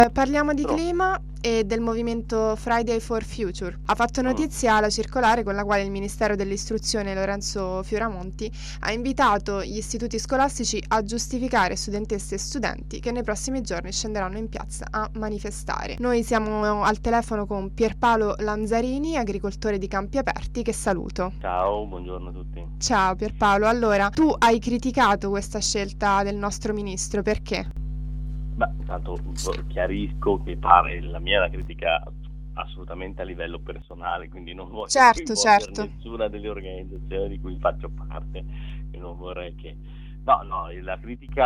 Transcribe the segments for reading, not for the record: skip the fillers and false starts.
Parliamo di Però, clima e del movimento Friday for Future. Ha fatto mm, notizia la circolare con la quale il Ministero dell'Istruzione Lorenzo Fioramonti ha invitato gli istituti scolastici a giustificare studentesse e studenti che nei prossimi giorni scenderanno in piazza a manifestare. Noi siamo al telefono con Pierpaolo Lanzarini, agricoltore di Campi Aperti, che saluto. ciao, buongiorno a tutti. Ciao Pierpaolo, allora tu hai criticato questa scelta del nostro ministro, perché? Beh, intanto chiarisco che pare la mia è una critica assolutamente a livello personale, quindi non voglio Certo, coinvolgere certo. nessuna delle organizzazioni di cui faccio parte e non vorrei che... No, la critica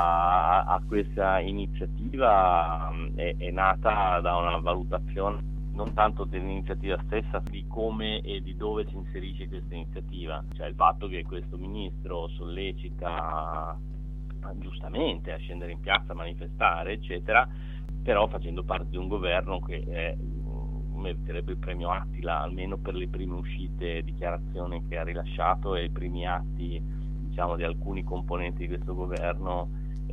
a questa iniziativa è nata da una valutazione non tanto dell'iniziativa stessa, di come e di dove si inserisce questa iniziativa, cioè il fatto che questo ministro sollecita giustamente a scendere in piazza a manifestare, eccetera, però facendo parte di un governo che meriterebbe il premio Attila, almeno per le prime uscite, dichiarazioni che ha rilasciato e i primi atti, diciamo, di alcuni componenti di questo governo,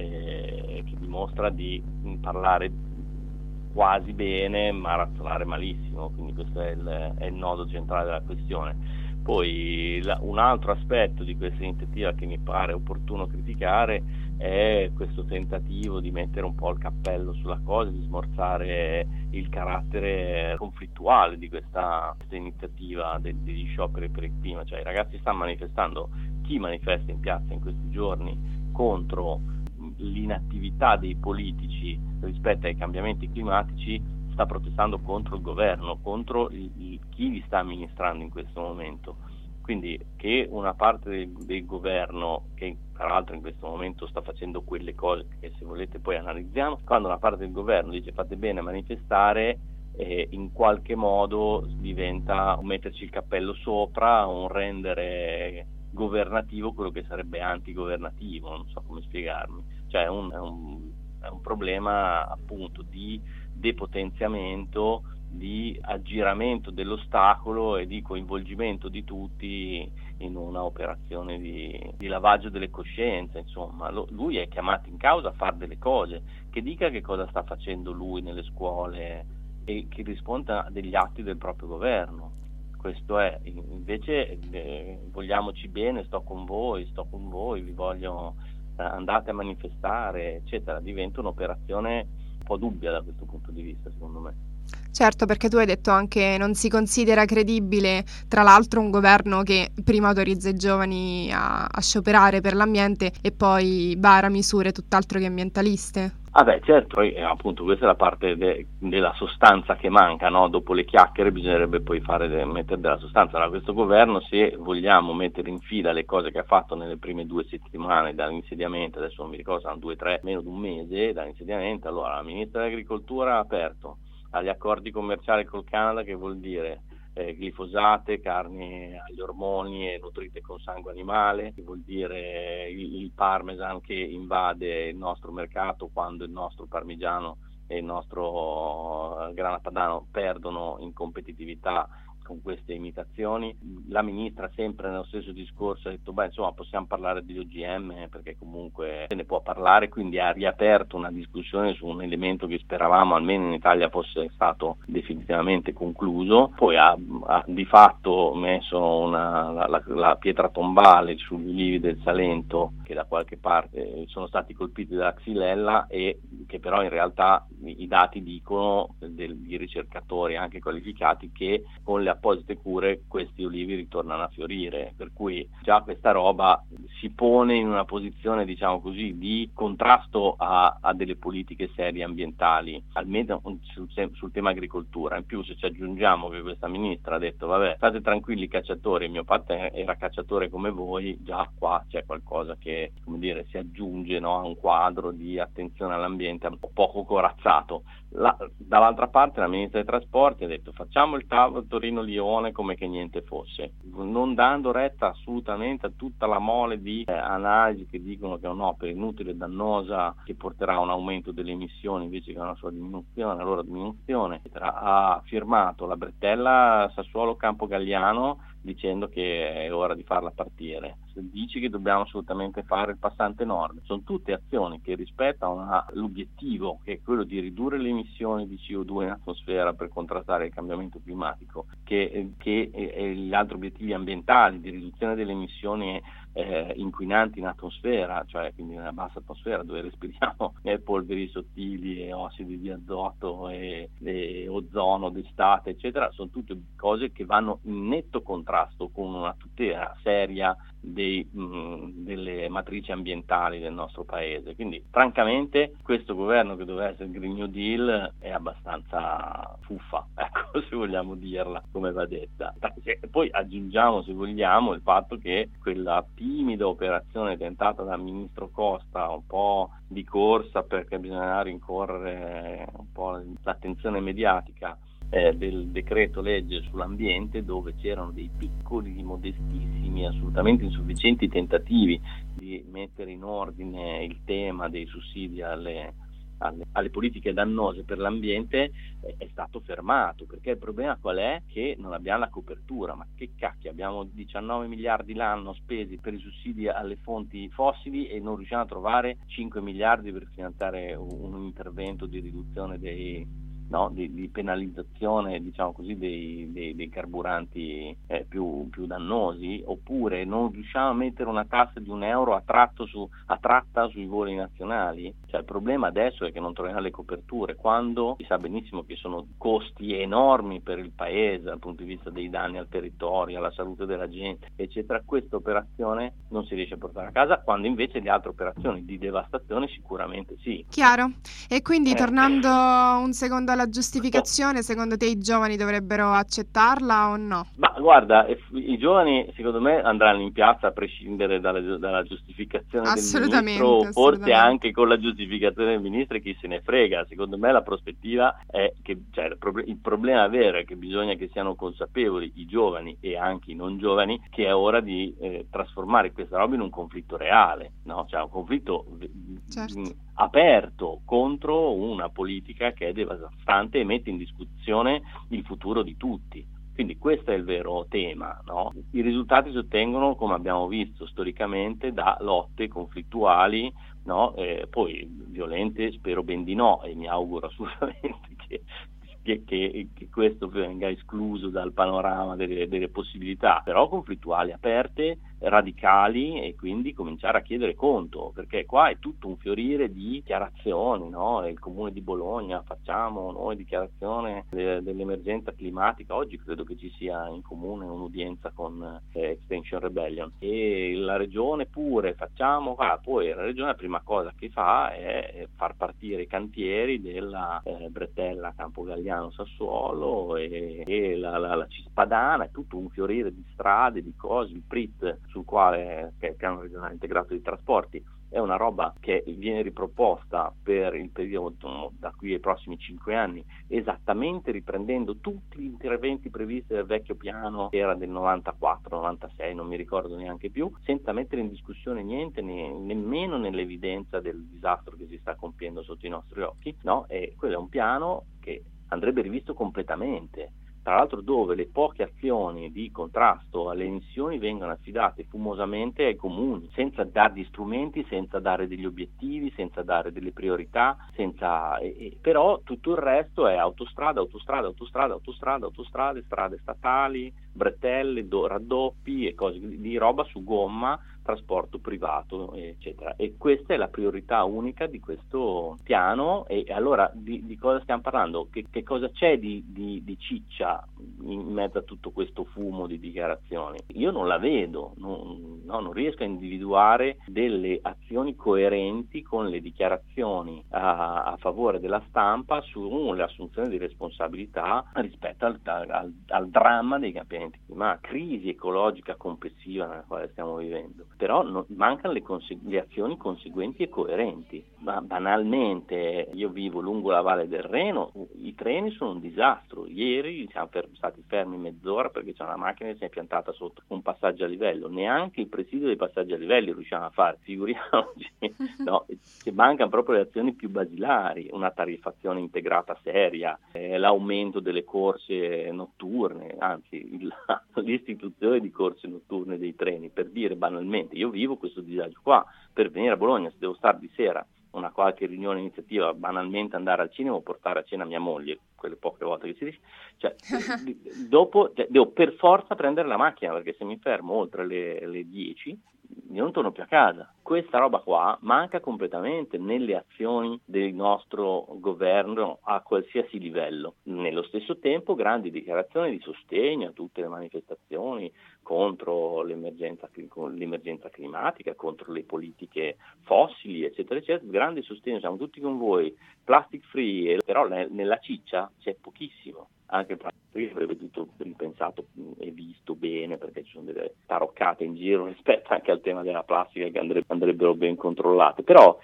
che dimostra di parlare quasi bene ma razzolare malissimo, quindi questo è il nodo centrale della questione. Poi un altro aspetto di questa iniziativa che mi pare opportuno criticare è questo tentativo di mettere un po' il cappello sulla cosa, di smorzare il carattere conflittuale di questa iniziativa degli scioperi per il clima, cioè i ragazzi stanno manifestando, chi manifesta in piazza in questi giorni contro l'inattività dei politici rispetto ai cambiamenti climatici sta protestando contro il governo, contro chi li sta amministrando in questo momento. Quindi che una parte del governo, che tra l'altro in questo momento sta facendo quelle cose che se volete poi analizziamo, quando una parte del governo dice fate bene a manifestare, in qualche modo diventa un metterci il cappello sopra, un rendere governativo quello che sarebbe antigovernativo, non so come spiegarmi. Cioè è un problema appunto di depotenziamento, di aggiramento dell'ostacolo e di coinvolgimento di tutti in una operazione di lavaggio delle coscienze, insomma. Lui è chiamato in causa a fare delle cose, che dica che cosa sta facendo lui nelle scuole e che risponda a degli atti del proprio governo. Questo è, invece vogliamoci bene, sto con voi, vi voglio, andate a manifestare, eccetera, diventa un'operazione un po' dubbia da questo punto di vista, secondo me. Certo, perché tu hai detto anche non si considera credibile, tra l'altro, un governo che prima autorizza i giovani a scioperare per l'ambiente e poi vara misure tutt'altro che ambientaliste. Ah beh, certo, appunto questa è la parte della sostanza che manca, no? Dopo le chiacchiere bisognerebbe poi mettere della sostanza. Allora, questo governo, se vogliamo mettere in fila le cose che ha fatto nelle prime 2 settimane dall'insediamento, adesso non mi ricordo, saranno 2, 3, meno di un mese dall'insediamento, allora la ministra dell'Agricoltura ha aperto agli accordi commerciali col Canada, che vuol dire glifosate, carni agli ormoni e nutrite con sangue animale, che vuol dire il parmesan che invade il nostro mercato quando il nostro parmigiano e il nostro grana padano perdono in competitività con queste imitazioni. La ministra sempre nello stesso discorso ha detto insomma possiamo parlare degli OGM perché comunque se ne può parlare, quindi ha riaperto una discussione su un elemento che speravamo almeno in Italia fosse stato definitivamente concluso. Poi ha di fatto messo la pietra tombale sugli ulivi del Salento, che da qualche parte sono stati colpiti dalla xylella e che però in realtà i dati dicono di ricercatori anche qualificati che con le apposite cure questi ulivi ritornano a fiorire, per cui già questa roba si pone in una posizione, diciamo così, di contrasto a delle politiche serie ambientali, almeno sul tema agricoltura. In più, se ci aggiungiamo che questa ministra ha detto vabbè, state tranquilli cacciatori, mio padre era cacciatore come voi, già qua c'è qualcosa che, come dire, si aggiunge, no, a un quadro di attenzione all'ambiente un po' poco corazzato. Dall'altra parte la ministra dei trasporti ha detto facciamo il tavolo Torino-Lione come che niente fosse, non dando retta assolutamente a tutta la mole di analisi che dicono che è un'opera inutile e dannosa che porterà a un aumento delle emissioni invece che a una sua diminuzione, la loro diminuzione. Ha firmato la bretella Sassuolo Campo Galliano dicendo che è ora di farla partire. Se dici che dobbiamo assolutamente fare il passante nord, sono tutte azioni che rispettano l'obiettivo, che è quello di ridurre le emissioni di CO2 in atmosfera per contrastare il cambiamento climatico, che gli altri obiettivi ambientali di riduzione delle emissioni inquinanti in atmosfera, cioè quindi nella bassa atmosfera dove respiriamo polveri sottili e ossidi di azoto e ozono d'estate, eccetera, sono tutte cose che vanno in netto contrasto con una tutela seria delle matrici ambientali del nostro paese. Quindi francamente questo governo, che doveva essere il Green New Deal, è abbastanza fuffa, ecco, se vogliamo dirla come va detta. Poi aggiungiamo, se vogliamo, il fatto che quella timida operazione tentata dal ministro Costa, un po' di corsa perché bisogna rincorrere un po' l'attenzione mediatica, del decreto legge sull'ambiente, dove c'erano dei piccoli, modestissimi, assolutamente insufficienti tentativi di mettere in ordine il tema dei sussidi alle politiche dannose per l'ambiente, è stato fermato, perché il problema qual è? Che non abbiamo la copertura. Ma che cacchio, abbiamo 19 miliardi l'anno spesi per i sussidi alle fonti fossili e non riusciamo a trovare 5 miliardi per finanziare un intervento di riduzione di penalizzazione, diciamo così, dei carburanti più dannosi, oppure non riusciamo a mettere una tassa di €1 a tratta sui voli nazionali. Cioè, il problema adesso è che non troviamo le coperture, quando si sa benissimo che sono costi enormi per il paese dal punto di vista dei danni al territorio, alla salute della gente, eccetera. Questa operazione non si riesce a portare a casa, quando invece le altre operazioni di devastazione sicuramente sì. Chiaro. E quindi, tornando un secondo alla giustificazione, secondo te i giovani dovrebbero accettarla o no? Ma guarda, i giovani secondo me andranno in piazza a prescindere dalla giustificazione del ministro, forse anche con la giustificazione del ministro, e chi se ne frega. Secondo me la prospettiva è che, cioè, il problema vero è che bisogna che siano consapevoli i giovani e anche i non giovani che è ora di trasformare questa roba in un conflitto reale, no? Cioè un conflitto aperto contro una politica che è devastante e mette in discussione il futuro di tutti. Quindi questo è il vero tema, no? I risultati si ottengono, come abbiamo visto storicamente, da lotte conflittuali, no? Poi violente spero ben di no, e mi auguro assolutamente che questo venga escluso dal panorama delle possibilità, però conflittuali, aperte, radicali, e quindi cominciare a chiedere conto, perché qua è tutto un fiorire di dichiarazioni, no? Il Comune di Bologna, facciamo noi dichiarazione dell'emergenza climatica. Oggi credo che ci sia in comune un'udienza con Extinction Rebellion, e la regione pure facciamo, poi la regione la prima cosa che fa è far partire i cantieri della bretella Campo Galliano Sassuolo e la Cispadana, è tutto un fiorire di strade, di cose, il PRIT, sul quale, che è il piano regionale integrato di trasporti, è una roba che viene riproposta per il periodo da qui ai prossimi 5 anni, esattamente riprendendo tutti gli interventi previsti del vecchio piano, che era del 94-96, non mi ricordo neanche più, senza mettere in discussione niente, nemmeno nell'evidenza del disastro che si sta compiendo sotto i nostri occhi, no? E quello è un piano che andrebbe rivisto completamente. Tra l'altro, dove le poche azioni di contrasto alle emissioni vengono affidate fumosamente ai comuni, senza dargli strumenti, senza dare degli obiettivi, senza dare delle priorità, però tutto il resto è autostrade, strade statali, bretelle, raddoppi e cose di roba su gomma, trasporto privato, eccetera. E questa è la priorità unica di questo piano. E allora di cosa stiamo parlando? Che cosa c'è di ciccia in mezzo a tutto questo fumo di dichiarazioni? Io non la vedo, non riesco a individuare delle azioni coerenti con le dichiarazioni a favore della stampa sull'assunzione di responsabilità rispetto al dramma dei cambiamenti climatici, crisi ecologica complessiva nella quale stiamo vivendo. però mancano le azioni conseguenti e coerenti. Ma banalmente, io vivo lungo la Valle del Reno, i treni sono un disastro. Ieri siamo stati fermi mezz'ora perché c'è una macchina che si è piantata sotto un passaggio a livello, neanche il presidio dei passaggi a livello riusciamo a fare, figuriamoci. No, mancano proprio le azioni più basilari, una tariffazione integrata seria, l'aumento delle corse notturne, anzi l'istituzione di corse notturne dei treni, per dire banalmente, io vivo questo disagio qua, per venire a Bologna se devo stare di sera, una qualche riunione iniziativa, banalmente andare al cinema o portare a cena mia moglie, quelle poche volte che si dice, cioè, dopo devo per forza prendere la macchina, perché se mi fermo oltre le 10 io non torno più a casa. Questa roba qua manca completamente nelle azioni del nostro governo a qualsiasi livello. Nello stesso tempo grandi dichiarazioni di sostegno a tutte le manifestazioni contro l'emergenza climatica, contro le politiche fossili, eccetera, eccetera. Grande sostegno, siamo tutti con voi, plastic free, però nella ciccia c'è pochissimo. Anche il plastic free avrebbe tutto ripensato e visto bene, perché ci sono delle taroccate in giro rispetto anche al tema della plastica che andrebbero ben controllate. Però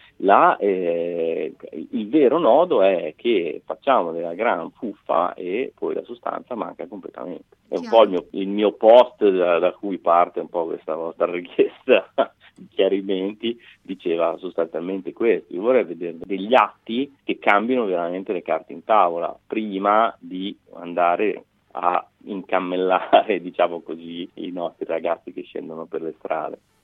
il vero nodo è che facciamo della gran fuffa e poi la sostanza manca completamente. È un po' il mio post da cui parte un po' questa vostra richiesta di chiarimenti, diceva sostanzialmente questo. Io vorrei vedere degli atti che cambino veramente le carte in tavola prima di andare a incammellare, diciamo così, i nostri ragazzi che scendono per le strade.